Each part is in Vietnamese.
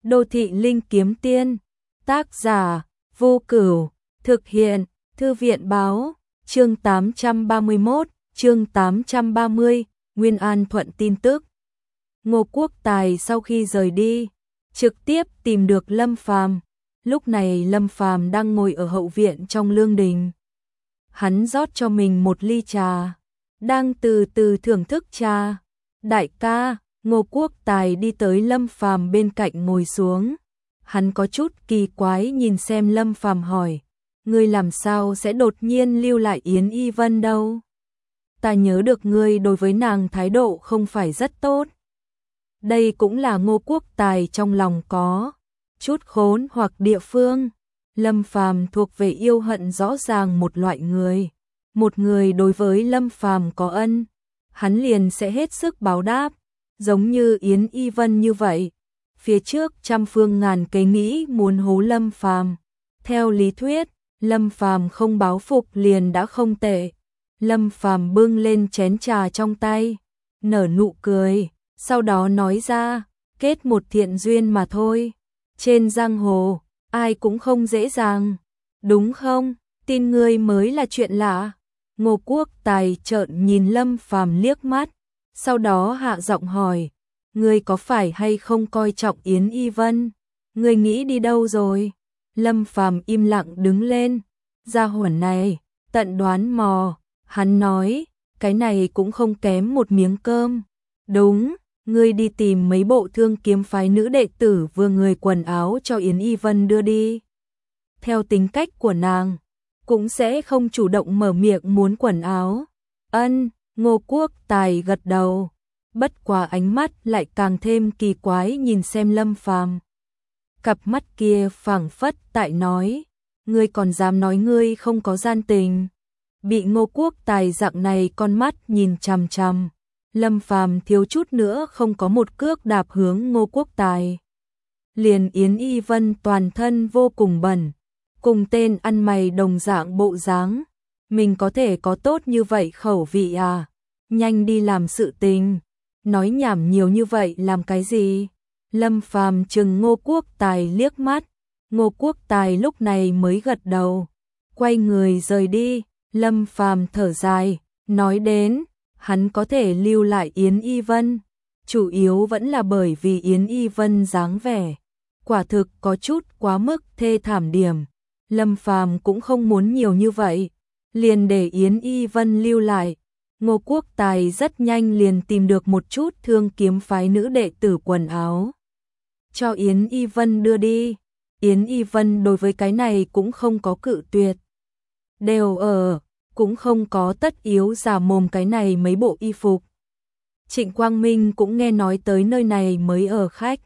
Đô thị linh kiếm tiên, tác giả, Vô Cửu, thực hiện, Thư viện báo, chương 831, chương 830, Nguyên An Thuận tin tức. Ngô Quốc Tài sau khi rời đi, trực tiếp tìm được Lâm Phàm. Lúc này Lâm Phàm đang ngồi ở hậu viện trong lương đình. Hắn rót cho mình một ly trà, đang từ từ thưởng thức trà. Đại ca, Ngô Quốc Tài đi tới Lâm Phàm bên cạnh ngồi xuống. Hắn có chút kỳ quái nhìn xem Lâm Phàm hỏi, ngươi làm sao sẽ đột nhiên lưu lại Yến Y Vân đâu? Ta nhớ được ngươi đối với nàng thái độ không phải rất tốt. Đây cũng là Ngô Quốc Tài trong lòng có chút khốn hoặc địa phương. Lâm Phàm thuộc về yêu hận rõ ràng một loại người. Một người đối với Lâm Phàm có ân, hắn liền sẽ hết sức báo đáp, giống như Yến Y Vân như vậy. Phía trước trăm phương ngàn kế nghĩ muốn hố Lâm Phàm. Theo lý thuyết, Lâm Phàm không báo phục liền đã không tệ. Lâm Phàm bưng lên chén trà trong tay, nở nụ cười, sau đó nói ra, kết một thiện duyên mà thôi. Trên giang hồ, ai cũng không dễ dàng, đúng không? Tin ngươi mới là chuyện lạ. Ngô Quốc Tài trợn nhìn Lâm Phàm liếc mắt, sau đó hạ giọng hỏi, ngươi có phải hay không coi trọng Yến Y Vân? Ngươi nghĩ đi đâu rồi? Lâm Phàm im lặng đứng lên, gia hỏa này, tận đoán mò. Hắn nói, cái này cũng không kém một miếng cơm. Đúng, ngươi đi tìm mấy bộ Thương Kiếm phái nữ đệ tử vừa người quần áo cho Yến Y Vân đưa đi. Theo tính cách của nàng, cũng sẽ không chủ động mở miệng muốn quần áo. Ân, Ngô Quốc Tài gật đầu, bất quá ánh mắt lại càng thêm kỳ quái nhìn xem Lâm Phàm. Cặp mắt kia phảng phất tại nói, ngươi còn dám nói ngươi không có gian tình. Bị Ngô Quốc Tài dạng này con mắt nhìn chằm chằm, Lâm Phàm thiếu chút nữa không có một cước đạp hướng Ngô Quốc Tài. Liền Yến Y Vân toàn thân vô cùng bẩn, cùng tên ăn mày đồng dạng bộ dáng, mình có thể có tốt như vậy khẩu vị à? Nhanh đi làm sự tình, nói nhảm nhiều như vậy làm cái gì? Lâm Phàm trừng Ngô Quốc Tài liếc mắt, Ngô Quốc Tài lúc này mới gật đầu, quay người rời đi. Lâm Phàm thở dài, nói đến, hắn có thể lưu lại Yến Y Vân, chủ yếu vẫn là bởi vì Yến Y Vân dáng vẻ, quả thực có chút quá mức thê thảm điểm. Lâm Phàm cũng không muốn nhiều như vậy, liền để Yến Y Vân lưu lại. Ngô Quốc Tài rất nhanh liền tìm được một chút Thương Kiếm phái nữ đệ tử quần áo, cho Yến Y Vân đưa đi. Yến Y Vân đối với cái này cũng không có cự tuyệt. Đều ở, cũng không có tất yếu giả mồm cái này mấy bộ y phục. Trịnh Quang Minh cũng nghe nói tới nơi này mới ở khách.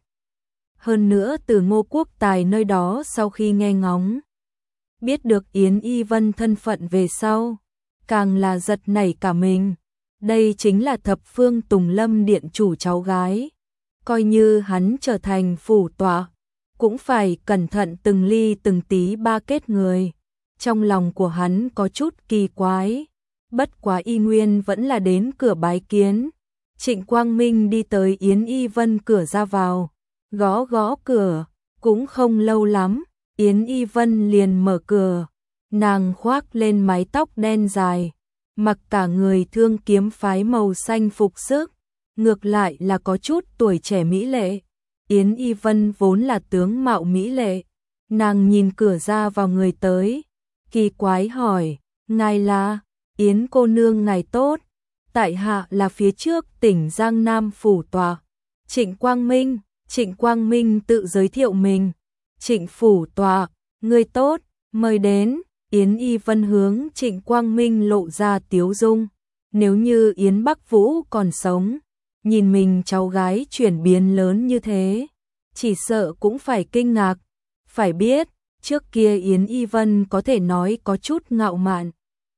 Hơn nữa từ Ngô Quốc Tài nơi đó sau khi nghe ngóng, biết được Yến Y Vân thân phận về sau, càng là giật nảy cả mình. Đây chính là Thập Phương Tùng Lâm điện chủ cháu gái. Coi như hắn trở thành phủ tọa, cũng phải cẩn thận từng ly từng tí ba kết người. Trong lòng của hắn có chút kỳ quái, bất quá y nguyên vẫn là đến cửa bái kiến. Trịnh Quang Minh đi tới Yến Y Vân cửa ra vào, gõ gõ cửa, cũng không lâu lắm, Yến Y Vân liền mở cửa. Nàng khoác lên mái tóc đen dài, mặc cả người Thương Kiếm phái màu xanh phục sức, ngược lại là có chút tuổi trẻ mỹ lệ. Yến Y Vân vốn là tướng mạo mỹ lệ, nàng nhìn cửa ra vào người tới, kỳ quái hỏi, ngài là? Yến cô nương ngài tốt, tại hạ là phía trước tỉnh Giang Nam phủ tọa, Trịnh Quang Minh. Trịnh Quang Minh tự giới thiệu mình, Trịnh phủ tọa, người tốt, mời đến. Yến Y Vân hướng Trịnh Quang Minh lộ ra tiếu dung, nếu như Yến Bắc Vũ còn sống, nhìn mình cháu gái chuyển biến lớn như thế, chỉ sợ cũng phải kinh ngạc. Phải biết, trước kia Yến Y Vân có thể nói có chút ngạo mạn.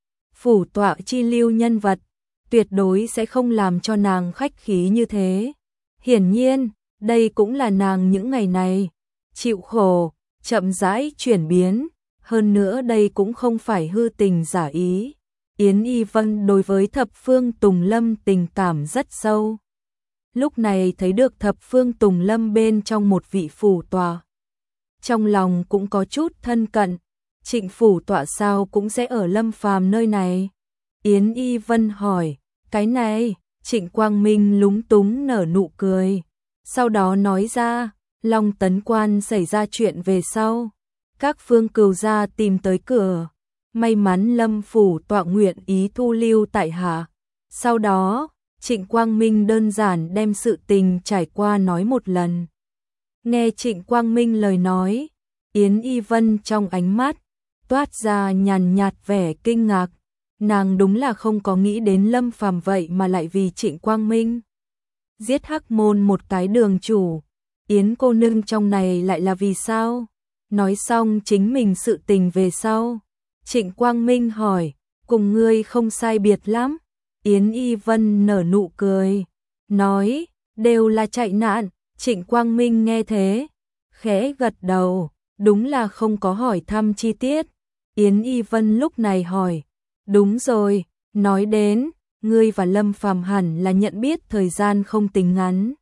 Phủ tọa chi lưu nhân vật, tuyệt đối sẽ không làm cho nàng khách khí như thế. Hiển nhiên, đây cũng là nàng những ngày này chịu khổ, chậm rãi chuyển biến. Hơn nữa đây cũng không phải hư tình giả ý. Yến Y Vân đối với Thập Phương Tùng Lâm tình cảm rất sâu. lúc này thấy được thập phương Tùng Lâm bên trong một vị phủ tọa. Trong lòng cũng có chút thân cận, Trịnh phủ tọa sao cũng sẽ ở Lâm Phàm nơi này. Yến Y Vân hỏi, cái này, Trịnh Quang Minh lúng túng nở nụ cười. Sau đó nói ra, Long Tấn Quan xảy ra chuyện về sau. Các phương cừu gia tìm tới cửa. May mắn Lâm phủ tọa nguyện ý thu lưu tại hạ. Sau đó, Trịnh Quang Minh đơn giản đem sự tình trải qua nói một lần. Nghe Trịnh Quang Minh lời nói, Yến Y Vân trong ánh mắt toát ra nhàn nhạt vẻ kinh ngạc. Nàng đúng là không có nghĩ đến Lâm Phàm vậy mà lại vì Trịnh Quang Minh giết Hắc Môn một cái đường chủ. Yến cô nương trong này lại là vì sao? Nói xong chính mình sự tình về sau. Trịnh Quang Minh hỏi, cùng ngươi không sai biệt lắm. Yến Y Vân nở nụ cười, nói, đều là chạy nạn. Trịnh Quang Minh nghe thế, khẽ gật đầu, đúng là không có hỏi thăm chi tiết. Yến Y Vân lúc này hỏi, đúng rồi, nói đến, ngươi và Lâm Phàm hẳn là nhận biết thời gian không tính ngắn.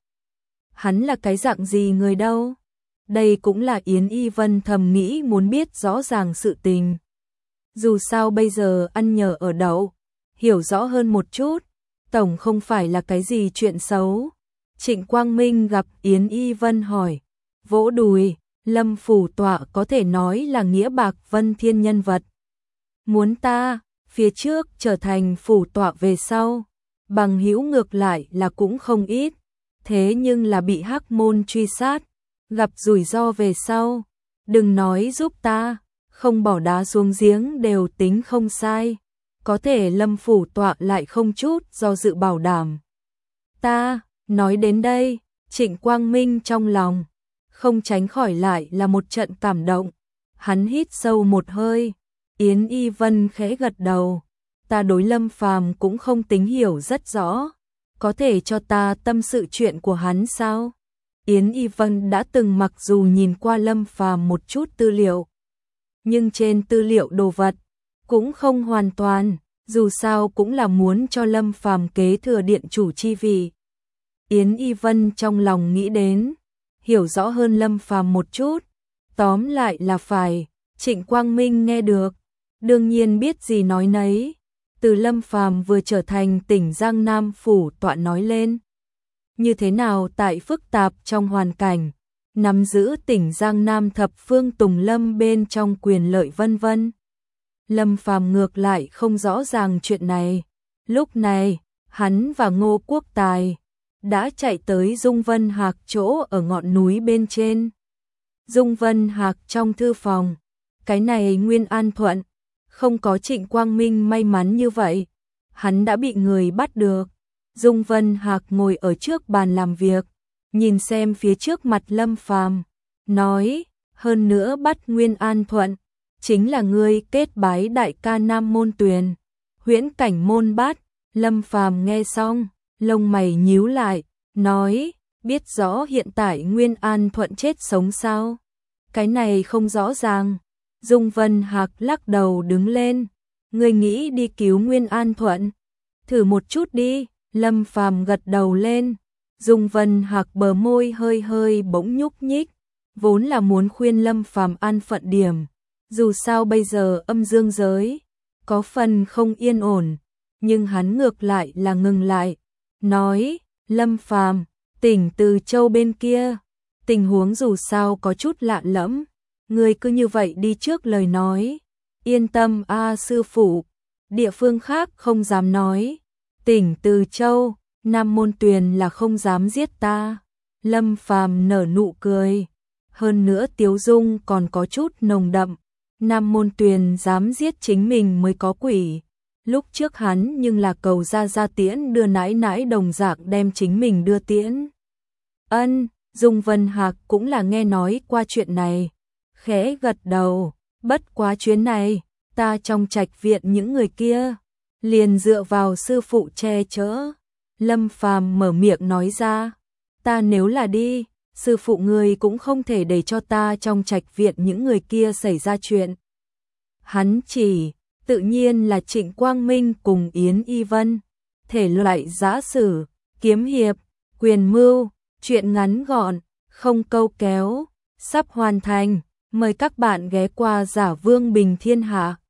Hắn là cái dạng gì người đâu? Đây cũng là Yến Y Vân thầm nghĩ muốn biết rõ ràng sự tình. Dù sao bây giờ ăn nhờ ở đậu, hiểu rõ hơn một chút, tổng không phải là cái gì chuyện xấu. Trịnh Quang Minh gặp Yến Y Vân hỏi, vỗ đùi, Lâm phủ tọa có thể nói là nghĩa bạc vân thiên nhân vật. Muốn ta, phía trước trở thành phủ tọa về sau, bằng hữu ngược lại là cũng không ít, thế nhưng là bị Hắc Môn truy sát, gặp rủi ro về sau, đừng nói giúp ta, không bỏ đá xuống giếng đều tính không sai, có thể Lâm phủ tọa lại không chút do dự bảo đảm. Ta, nói đến đây, Trịnh Quang Minh trong lòng không tránh khỏi lại là một trận cảm động, hắn hít sâu một hơi. Yến Y Vân khẽ gật đầu, ta đối Lâm Phàm cũng không tính hiểu rất rõ, có thể cho ta tâm sự chuyện của hắn sao? Yến Y Vân đã từng mặc dù nhìn qua Lâm Phàm một chút tư liệu, nhưng trên tư liệu đồ vật cũng không hoàn toàn, dù sao cũng là muốn cho Lâm Phàm kế thừa điện chủ chi vị. Yến Y Vân trong lòng nghĩ đến, hiểu rõ hơn Lâm Phàm một chút, tóm lại là phải. Trịnh Quang Minh nghe được, đương nhiên biết gì nói nấy. Từ Lâm Phàm vừa trở thành tỉnh Giang Nam phủ tọa nói lên, như thế nào tại phức tạp trong hoàn cảnh, nắm giữ tỉnh Giang Nam thập phương Tùng Lâm bên trong quyền lợi vân vân. Lâm Phàm ngược lại không rõ ràng chuyện này. Lúc này, hắn và Ngô Quốc Tài đã chạy tới Dung Vân Hạc chỗ ở ngọn núi bên trên. Dung Vân Hạc trong thư phòng, cái này Nguyên An Thuận, không có Trịnh Quang Minh may mắn như vậy, hắn đã bị người bắt được. Dung Vân Hạc ngồi ở trước bàn làm việc, nhìn xem phía trước mặt Lâm Phàm, nói, hơn nữa bắt Nguyên An Thuận, chính là ngươi kết bái đại ca Nam Môn Tuyền, Huyễn Cảnh Môn Bát. Lâm Phàm nghe xong, lông mày nhíu lại, nói, biết rõ hiện tại Nguyên An Thuận chết sống sao? Cái này không rõ ràng. Dung Vân Hạc lắc đầu đứng lên, ngươi nghĩ đi cứu Nguyên An Thuận? Thử một chút đi. Lâm Phàm gật đầu lên. Dung Vân Hạc bờ môi hơi hơi bỗng nhúc nhích, vốn là muốn khuyên Lâm Phàm an phận điểm, dù sao bây giờ âm dương giới có phần không yên ổn, nhưng hắn ngược lại là ngừng lại, nói, Lâm Phàm, tỉnh Từ Châu bên kia, tình huống dù sao có chút lạ lẫm, ngươi cứ như vậy đi trước lời nói. Yên tâm a sư phụ, địa phương khác không dám nói, tỉnh Từ Châu, Nam Môn Tuyền là không dám giết ta. Lâm Phàm nở nụ cười, hơn nữa tiếu dung còn có chút nồng đậm, Nam Môn Tuyền dám giết chính mình mới có quỷ. Lúc trước hắn nhưng là cầu ra tiễn đưa nãi nãi đồng dạng đem chính mình đưa tiễn. Ân, Dung Vân Hạc cũng là nghe nói qua chuyện này, khẽ gật đầu, bất quá chuyến này, ta trong trạch viện những người kia, liền dựa vào sư phụ che chở. Lâm Phàm mở miệng nói ra, ta nếu là đi, sư phụ ngươi cũng không thể để cho ta trong trạch viện những người kia xảy ra chuyện. Hắn chỉ, tự nhiên là Trịnh Quang Minh cùng Yến Y Vân, thể loại giã sử, kiếm hiệp, Quyền Mưu, chuyện ngắn gọn, không câu kéo, sắp hoàn thành. Mời các bạn ghé qua Giả Vương Bình Thiên Hạ.